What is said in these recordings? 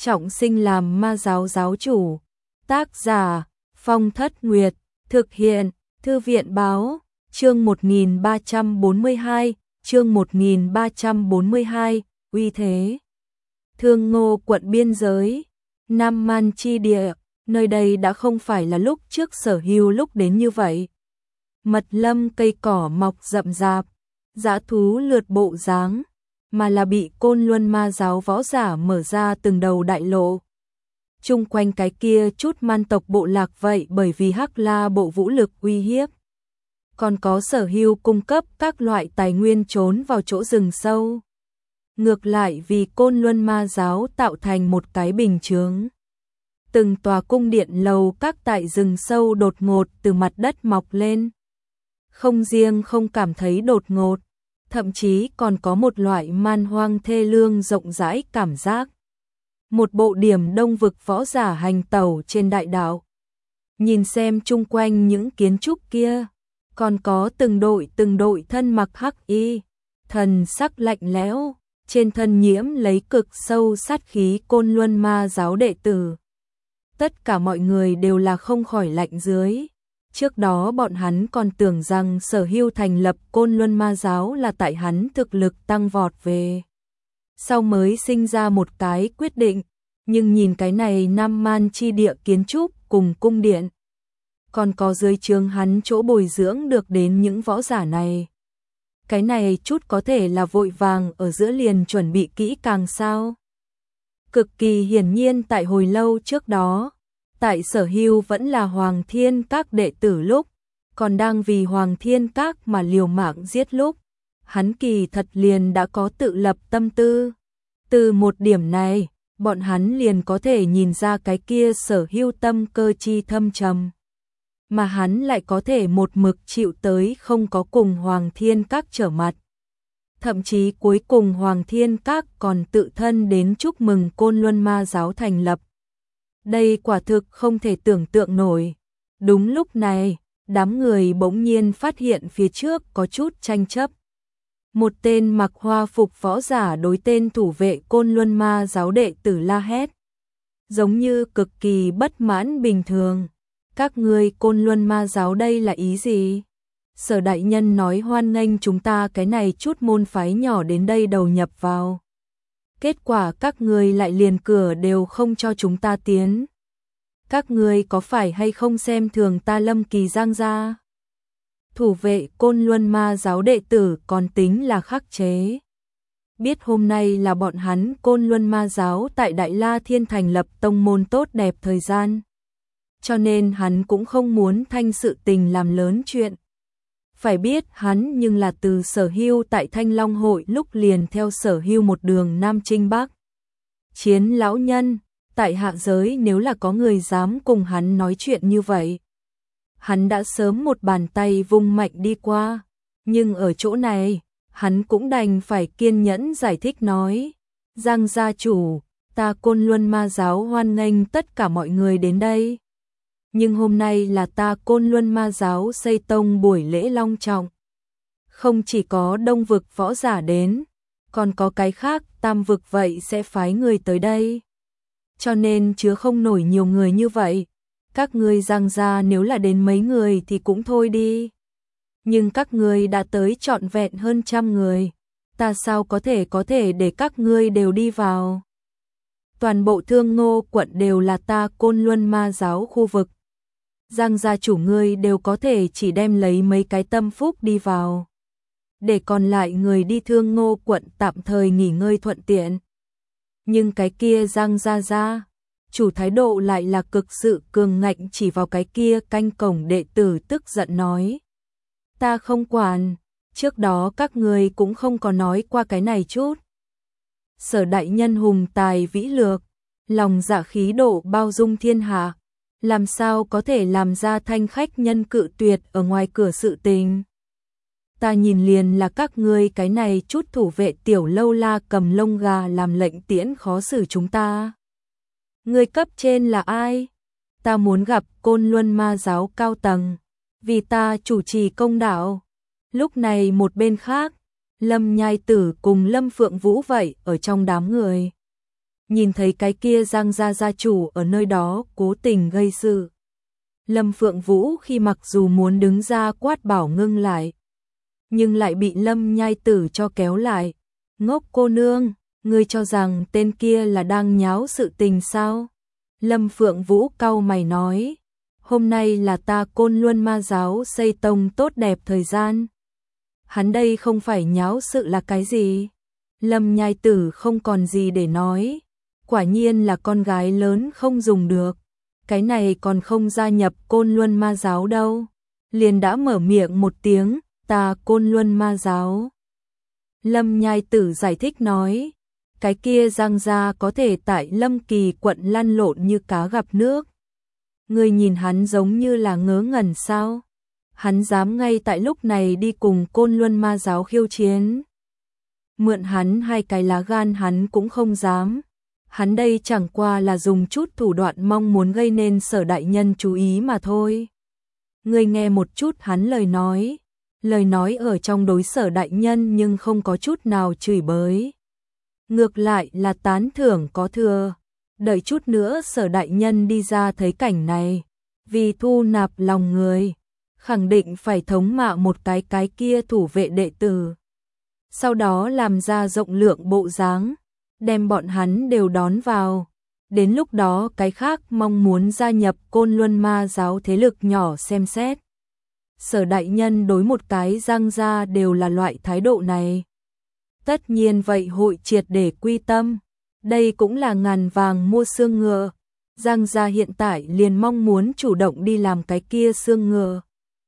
trọng sinh làm ma giáo giáo chủ. Tác giả Phong Thất Nguyệt, thực hiện Thư viện báo, chương 1342, chương 1342, uy thế. Thương Ngô quận biên giới, Nam Man chi địa, nơi đây đã không phải là lúc trước Sở Hưu lúc đến như vậy. Mật lâm cây cỏ mọc rậm rạp, dã thú lượt bộ dáng, mà là bị Côn Luân ma giáo võ giả mở ra từng đầu đại lộ. Chung quanh cái kia chút man tộc bộ lạc vậy bởi vì Hắc La bộ vũ lực uy hiếp. Còn có Sở Hưu cung cấp các loại tài nguyên trốn vào chỗ rừng sâu. Ngược lại vì Côn Luân ma giáo tạo thành một cái bình chướng. Từng tòa cung điện lầu các tại rừng sâu đột ngột từ mặt đất mọc lên. Không riêng không cảm thấy đột ngột, thậm chí còn có một loại man hoang thê lương rộng rãi cảm giác. Một bộ điểm đông vực võ giả hành tẩu trên đại đạo. Nhìn xem chung quanh những kiến trúc kia, còn có từng đội thân mặc hắc y, thần sắc lạnh lẽo, trên thân nhiễm lấy cực sâu sát khí Côn Luân ma giáo đệ tử. Tất cả mọi người đều là không khỏi lạnh dưới. Trước đó bọn hắn còn tưởng rằng Sở Hưu thành lập Côn Luân ma giáo là tại hắn thực lực tăng vọt về. Sau mới sinh ra một cái quyết định, nhưng nhìn cái này Nam Man chi địa kiến trúc cùng cung điện. Còn có dưới trướng hắn chỗ bồi dưỡng được đến những võ giả này. Cái này chút có thể là vội vàng ở giữa liền chuẩn bị kỹ càng sao. Cực kỳ hiển nhiên tại hồi lâu trước đó, tại Sở Hưu vẫn là Hoàng Thiên Các đệ tử lúc, còn đang vì Hoàng Thiên Các mà liều mạng giết lúc, hắn kỳ thật liền đã có tự lập tâm tư. Từ một điểm này, bọn hắn liền có thể nhìn ra cái kia Sở Hưu tâm cơ chi thâm trầm. Mà hắn lại có thể một mực chịu tới không có cùng Hoàng Thiên Các trở mặt. Thậm chí cuối cùng Hoàng Thiên Các còn tự thân đến chúc mừng Côn Luân ma giáo thành lập. Đây quả thực không thể tưởng tượng nổi. Đúng lúc này, đám người bỗng nhiên phát hiện phía trước có chút tranh chấp. Một tên mặc hoa phục võ giả đối tên thủ vệ Côn Luân ma giáo đệ tử la hét. Giống như cực kỳ bất mãn bình thường. Các ngươi Côn Luân ma giáo đây là ý gì? Sở đại nhân nói hoan nghênh chúng ta cái này chút môn phái nhỏ đến đây đầu nhập vào. Kết quả các ngươi lại liền cửa đều không cho chúng ta tiến. Các ngươi có phải hay không xem thường ta Lâm Kỳ Giang gia? Thủ vệ Côn Luân ma giáo đệ tử còn tính là khắc chế. Biết hôm nay là bọn hắn Côn Luân ma giáo tại Đại La Thiên thành lập tông môn tốt đẹp thời gian. Cho nên hắn cũng không muốn thanh sự tình làm lớn chuyện. Phải biết hắn nhưng là từ Sở Hưu tại Thanh Long hội lúc liền theo Sở Hưu một đường Nam Chinh Bắc. Chiến lão nhân, tại hạ giới nếu là có người dám cùng hắn nói chuyện như vậy. Hắn đã sớm một bàn tay vung mạnh đi qua, nhưng ở chỗ này, hắn cũng đành phải kiên nhẫn giải thích nói. Giang gia chủ, ta Côn Luân ma giáo hoan nghênh tất cả mọi người đến đây. Nhưng hôm nay là ta Côn Luân ma giáo xây tông buổi lễ long trọng. Không chỉ có đông vực võ giả đến, còn có cái khác tam vực vậy sẽ phái người tới đây. Cho nên chứa không nổi nhiều người như vậy. Các ngươi Giang gia nếu là đến mấy người thì cũng thôi đi. Nhưng các ngươi đã tới trọn vẹn hơn 100 người. Ta sao có thể để các ngươi đều đi vào. Toàn bộ Thương Ngô quận đều là ta Côn Luân ma giáo khu vực. Giang gia chủ ngươi đều có thể chỉ đem lấy mấy cái tâm phúc đi vào. Để còn lại người đi Thương Ngô quận tạm thời nghỉ ngơi thuận tiện. Nhưng cái kia Giang gia chủ thái độ lại là cực sự cường ngạnh chỉ vào cái kia canh cổng đệ tử tức giận nói. Ta không quản, trước đó các người cũng không có nói qua cái này chút. Sở đại nhân hùng tài vĩ lược, lòng dạ khí độ bao dung thiên hạ. Làm sao có thể làm ra thanh khách nhân cự tuyệt ở ngoài cửa sự tình. Ta nhìn liền là các ngươi cái này chút thủ vệ tiểu lâu la cầm lông gà làm lệnh tiễn khó xử chúng ta. Người cấp trên là ai? Ta muốn gặp Côn Luân ma giáo cao tầng, vì ta chủ trì công đạo. Lúc này một bên khác, Lâm Nhai Tử cùng Lâm Phượng Vũ vậy ở trong đám người. nhìn thấy cái kia Giang gia gia chủ ở nơi đó cố tình gây sự. Lâm Phượng Vũ khi mặc dù muốn đứng ra quát bảo ngưng lại, nhưng lại bị Lâm Nhai Tử cho kéo lại. Ngốc cô nương, ngươi cho rằng tên kia là đang nháo sự tình sao? Lâm Phượng Vũ cau mày nói, hôm nay là ta Côn Luân Ma giáo xây tông tốt đẹp thời gian. Hắn đây không phải nháo sự là cái gì? Lâm Nhai Tử không còn gì để nói, quả nhiên là con gái lớn không dùng được. Cái này còn không gia nhập Côn Luân Ma giáo đâu. Liền đã mở miệng một tiếng, ta Côn Luân Ma giáo. Lâm Nhai Tử giải thích nói, cái kia Giang gia có thể tại Lâm Kỳ quận lăn lộn như cá gặp nước. Ngươi nhìn hắn giống như là ngớ ngẩn sao? Hắn dám ngay tại lúc này đi cùng Côn Luân Ma giáo khiêu chiến. Mượn hắn 2 cái lá gan hắn cũng không dám. Hắn đây chẳng qua là dùng chút thủ đoạn mong muốn gây nên Sở đại nhân chú ý mà thôi. Ngươi nghe một chút hắn lời nói ở trong đối Sở đại nhân nhưng không có chút nào chửi bới. Ngược lại là tán thưởng có thừa. Đợi chút nữa Sở đại nhân đi ra thấy cảnh này, vì thu nạp lòng người, khẳng định phải thống mạ một cái kia thủ vệ đệ tử. Sau đó làm ra rộng lượng bộ dáng, đem bọn hắn đều đón vào. Đến lúc đó cái khác mong muốn gia nhập Côn Luân Ma giáo thế lực nhỏ xem xét. Sở đại nhân đối một cái Giang gia đều là loại thái độ này. Tất nhiên vậy hội triệt để quy tâm. Đây cũng là ngàn vàng mua xương ngựa. Giang gia hiện tại liền mong muốn chủ động đi làm cái kia xương ngựa.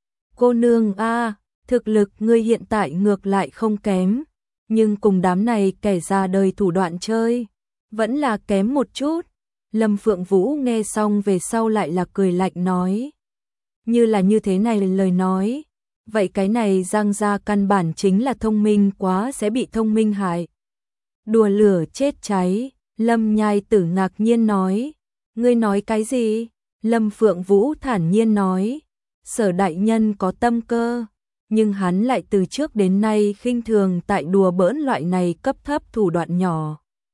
Cô nương a, thực lực ngươi hiện tại ngược lại không kém, nhưng cùng đám này kẻ ra đời thủ đoạn chơi, vẫn là kém một chút. Lâm Phượng Vũ nghe xong về sau lại là cười lạnh nói. Như là như thế này lời nói, vậy cái này Giang gia căn bản chính là thông minh quá sẽ bị thông minh hại. Đùa lửa chết cháy, Lâm Nhai Tử ngạc nhiên nói. Ngươi nói cái gì? Lâm Phượng Vũ thản nhiên nói. Sở đại nhân có tâm cơ, nhưng hắn lại từ trước đến nay khinh thường tại đùa bỡn loại này cấp thấp thủ đoạn nhỏ.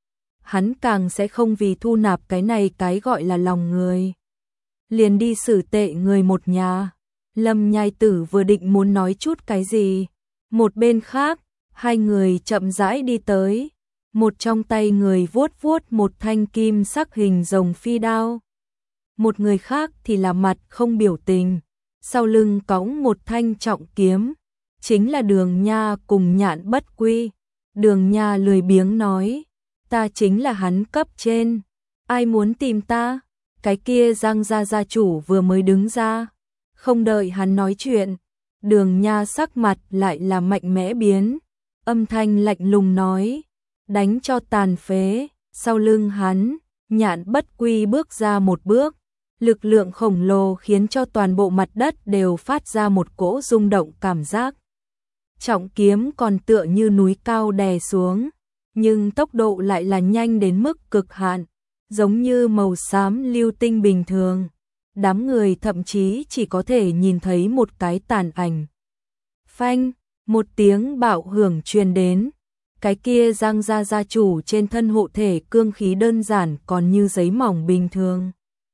Hắn càng sẽ không vì thu nạp cái này cái gọi là lòng người, liền đi xử tệ người một nhà. Lâm Nhai Tử vừa định muốn nói chút cái gì, một bên khác, 2 người chậm rãi đi tới, một trong tay người vuốt vuốt một thanh kim sắc hình rồng phi đao, một người khác thì là mặt không biểu tình, sau lưng cõng một thanh trọng kiếm, chính là Đường Nha cùng Nhạn Bất Quy. Đường Nha lười biếng nói, ta chính là hắn cấp trên, ai muốn tìm ta? Cái kia Giang gia gia chủ vừa mới đứng ra, không đợi hắn nói chuyện, Đường Nha sắc mặt lại là mạnh mẽ biến, âm thanh lạnh lùng nói, đánh cho tàn phế. Sau lưng hắn, Nhạn Bất Quy bước ra một bước, lực lượng khổng lồ khiến cho toàn bộ mặt đất đều phát ra một cỗ rung động cảm giác. Trọng kiếm còn tựa như núi cao đè xuống, nhưng tốc độ lại là nhanh đến mức cực hạn, giống như màu xám lưu tinh bình thường. Đám người thậm chí chỉ có thể nhìn thấy một cái tàn ảnh. Phanh, một tiếng bạo hưởng truyền đến. Cái kia Giang gia gia chủ trên thân hộ thể cương khí đơn giản còn như giấy mỏng bình thường,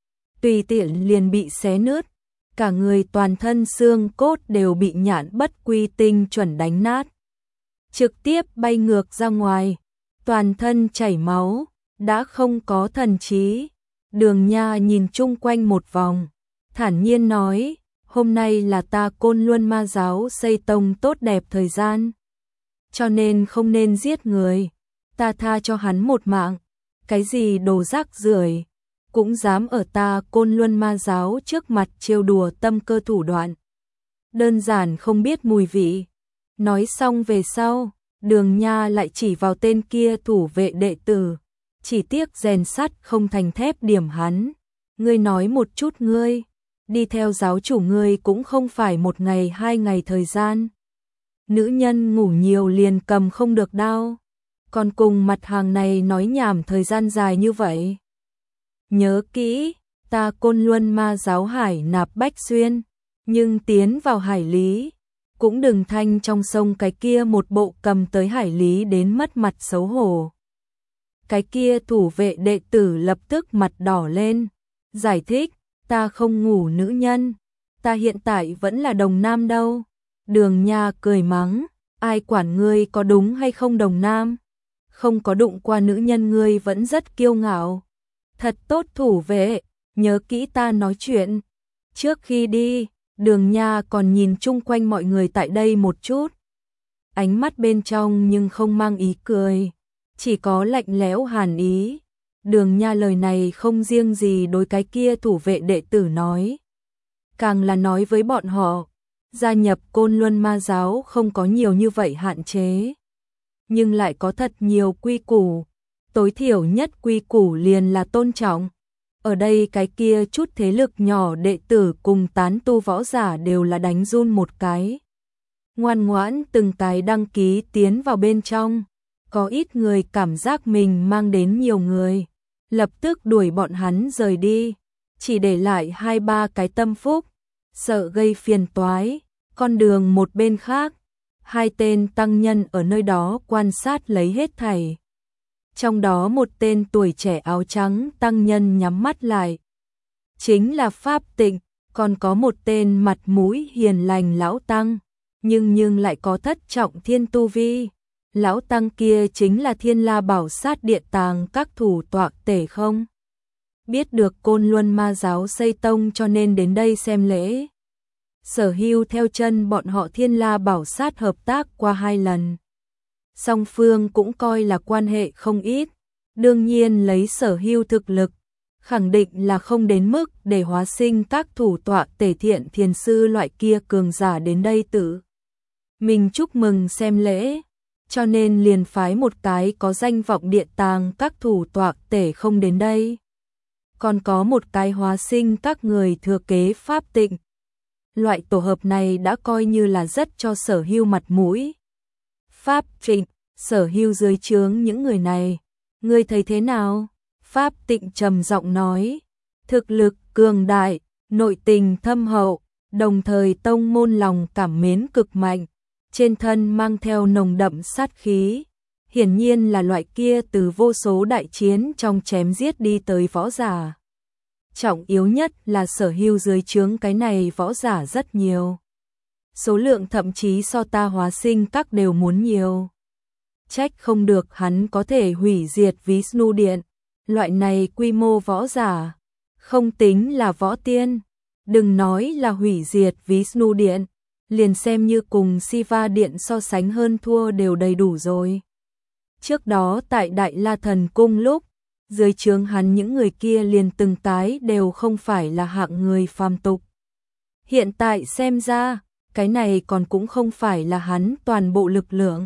tùy tiện liền bị xé nứt, cả người toàn thân xương cốt đều bị Nhạn Bất Quy tinh chuẩn đánh nát, trực tiếp bay ngược ra ngoài, toàn thân chảy máu, đã không có thần trí. Đường Nha nhìn chung quanh một vòng, thản nhiên nói, hôm nay là ta Côn Luân Ma giáo xây tông tốt đẹp thời gian, cho nên không nên giết người, ta tha cho hắn một mạng. Cái gì đồ rác rưởi, cũng dám ở ta Côn Luân Ma giáo trước mặt trêu đùa tâm cơ thủ đoạn, đơn giản không biết mùi vị. Nói xong về sau, Đường Nha lại chỉ vào tên kia thủ vệ đệ tử, chỉ tiếc rèn sắt không thành thép điểm hắn. Ngươi nói một chút, ngươi đi theo giáo chủ ngươi cũng không phải 1 ngày 2 ngày thời gian. Nữ nhân ngủ nhiều liền cầm không được đao, còn cùng mặt hàng này nói nhảm thời gian dài như vậy. Nhớ kỹ, ta Côn Luân Ma giáo hải nạp Bách Xuyên, nhưng tiến vào hải lý, cũng đừng thanh trong sông cái kia một bộ cầm tới hải lý đến mất mặt xấu hổ. Cái kia thủ vệ đệ tử lập tức mặt đỏ lên, giải thích, ta không ngủ nữ nhân, ta hiện tại vẫn là đồng nam đâu. Đường Nha cười mắng, ai quản ngươi có đúng hay không đồng nam, không có đụng qua nữ nhân ngươi vẫn rất kiêu ngạo. Thật tốt thủ vệ, nhớ kỹ ta nói chuyện. Trước khi đi, Đường Nha còn nhìn chung quanh mọi người tại đây một chút. Ánh mắt bên trong nhưng không mang ý cười, chỉ có lạnh lẽo hàn ý. Đường Nha lời này không riêng gì đối cái kia thủ vệ đệ tử nói, càng là nói với bọn họ, gia nhập Côn Luân Ma giáo không có nhiều như vậy hạn chế, nhưng lại có thật nhiều quy củ, tối thiểu nhất quy củ liền là tôn trọng. Ở đây cái kia chút thế lực nhỏ đệ tử cùng tán tu võ giả đều là đánh run một cái. Ngoan ngoãn từng cái đăng ký tiến vào bên trong, có ít người cảm giác mình mang đến nhiều người, lập tức đuổi bọn hắn rời đi, chỉ để lại 2-3 cái tâm phúc, sợ gây phiền toái. Con đường một bên khác, 2 tên tăng nhân ở nơi đó quan sát lấy hết thảy. Trong đó một tên tuổi trẻ áo trắng tăng nhân nhắm mắt lại, chính là Pháp Tịnh, còn có một tên mặt mũi hiền lành lão tăng, nhưng lại có thất trọng thiên tu vi. Lão tăng kia chính là Thiên La Bảo Sát Điện Tàng các thủ tọa tể không? Biết được Côn Luân Ma giáo xây tông cho nên đến đây xem lễ. Sở Hưu theo chân bọn họ Thiên La Bảo Sát hợp tác qua 2 lần. Song phương cũng coi là quan hệ không ít. Đương nhiên lấy Sở Hưu thực lực, khẳng định là không đến mức để hóa sinh các thủ tọa tể thiện thiền sư loại kia cường giả đến đây tự mình chúc mừng xem lễ, cho nên liền phái một cái có danh vọng Điện Tàng các thủ tọa tể không đến đây. Còn có một cái hóa sinh các người thừa kế Pháp Tịnh. Loại tổ hợp này đã coi như là rất cho Sở Hưu mặt mũi. Pháp Tịnh, Sở Hưu dưới trướng những người này, ngươi thấy thế nào? Pháp Tịnh trầm giọng nói, thực lực cường đại, nội tình thâm hậu, đồng thời tông môn lòng cảm mến cực mạnh, trên thân mang theo nồng đậm sát khí, hiển nhiên là loại kia từ vô số đại chiến trong chém giết đi tới võ giả. Trọng yếu nhất là Sở Hưu dưới trướng cái này võ giả rất nhiều. Số lượng thậm chí so ta hóa sinh các đều muốn nhiều. Trách không được hắn có thể hủy diệt Vishnu Điện. Loại này quy mô võ giả, không tính là võ tiên. Đừng nói là hủy diệt Vishnu Điện, liền xem như cùng Siva Điện so sánh hơn thua đều đầy đủ rồi. Trước đó tại Đại La Thần Cung lúc, dưới trướng hắn những người kia liền từng cái đều không phải là hạng người phàm tục. Hiện tại xem ra, cái này còn cũng không phải là hắn toàn bộ lực lượng.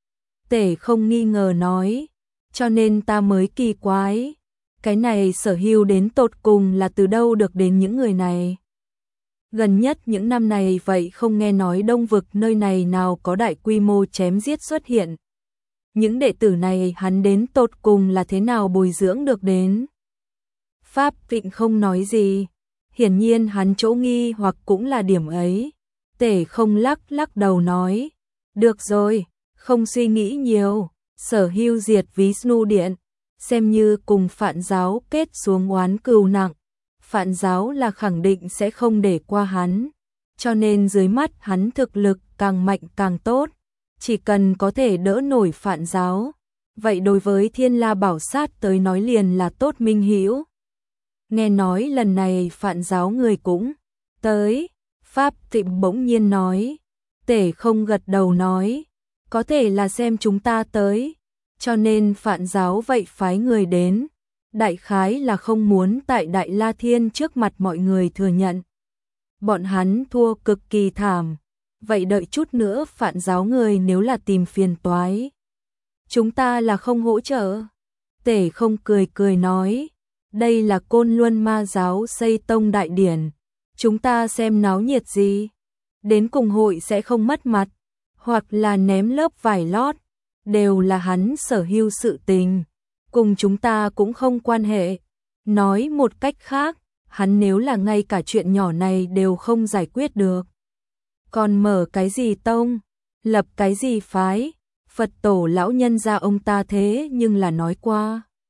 Tể không nghi ngờ nói, cho nên ta mới kỳ quái, cái này Sở Hưu đến tột cùng là từ đâu được đến những người này. Gần nhất những năm này vậy không nghe nói Đông Vực nơi này nào có đại quy mô chém giết xuất hiện. Những đệ tử này hắn đến tột cùng là thế nào bồi dưỡng được đến. Pháp Tịnh không nói gì, hiển nhiên hắn chỗ nghi hoặc cũng là điểm ấy. Tể không lắc đầu nói, được rồi, không suy nghĩ nhiều, Sở Hưu diệt Vishnu Điện, xem như cùng Phạn giáo kết xuống oán cừu nặng. Phạn giáo là khẳng định sẽ không để qua hắn, cho nên dưới mắt hắn thực lực càng mạnh càng tốt, chỉ cần có thể đỡ nổi Phạn giáo, vậy đối với Thiên La Bảo Sát tới nói liền là tốt minh hữu. Nghe nói lần này Phạn giáo người cũng tới, Pháp Tịnh bỗng nhiên nói, Tể không gật đầu nói, có thể là xem chúng ta tới, cho nên Phạn giáo vậy phái người đến. Đại khái là không muốn tại Đại La Thiên trước mặt mọi người thừa nhận. Bọn hắn thua cực kỳ thảm, vậy đợi chút nữa Phạn giáo người nếu là tìm phiền toái, chúng ta là không hỗ trợ. Tể không cười nói, đây là Côn Luân Ma giáo xây tông đại điển, chúng ta xem náo nhiệt gì, đến cùng hội sẽ không mất mặt, hoặc là ném lớp vải lót, đều là hắn Sở Hưu sự tình, cùng chúng ta cũng không quan hệ. Nói một cách khác, hắn nếu là ngay cả chuyện nhỏ này đều không giải quyết được, còn mở cái gì tông, lập cái gì phái, Phật tổ lão nhân gia ông ta thế nhưng là nói qua.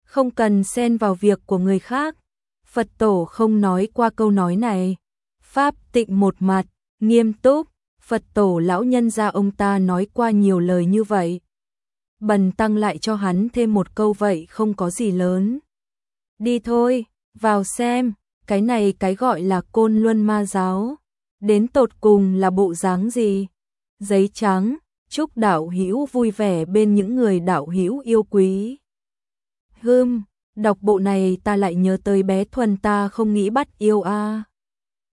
không cần xen vào việc của người khác. Phật tổ không nói qua câu nói này. Pháp Tịnh một mặt, nghiêm túc, Phật tổ lão nhân gia ông ta nói qua nhiều lời như vậy. Bần tăng lại cho hắn thêm một câu vậy không có gì lớn. Đi thôi, vào xem, cái này cái gọi là Côn Luân Ma giáo. Đến tột cùng là bộ dáng gì? Giấy trắng, chúc đạo hữu vui vẻ bên những người đạo hữu yêu quý. Đọc bộ này ta lại nhớ tới bé Thuần ta không nghĩ bắt yêu a.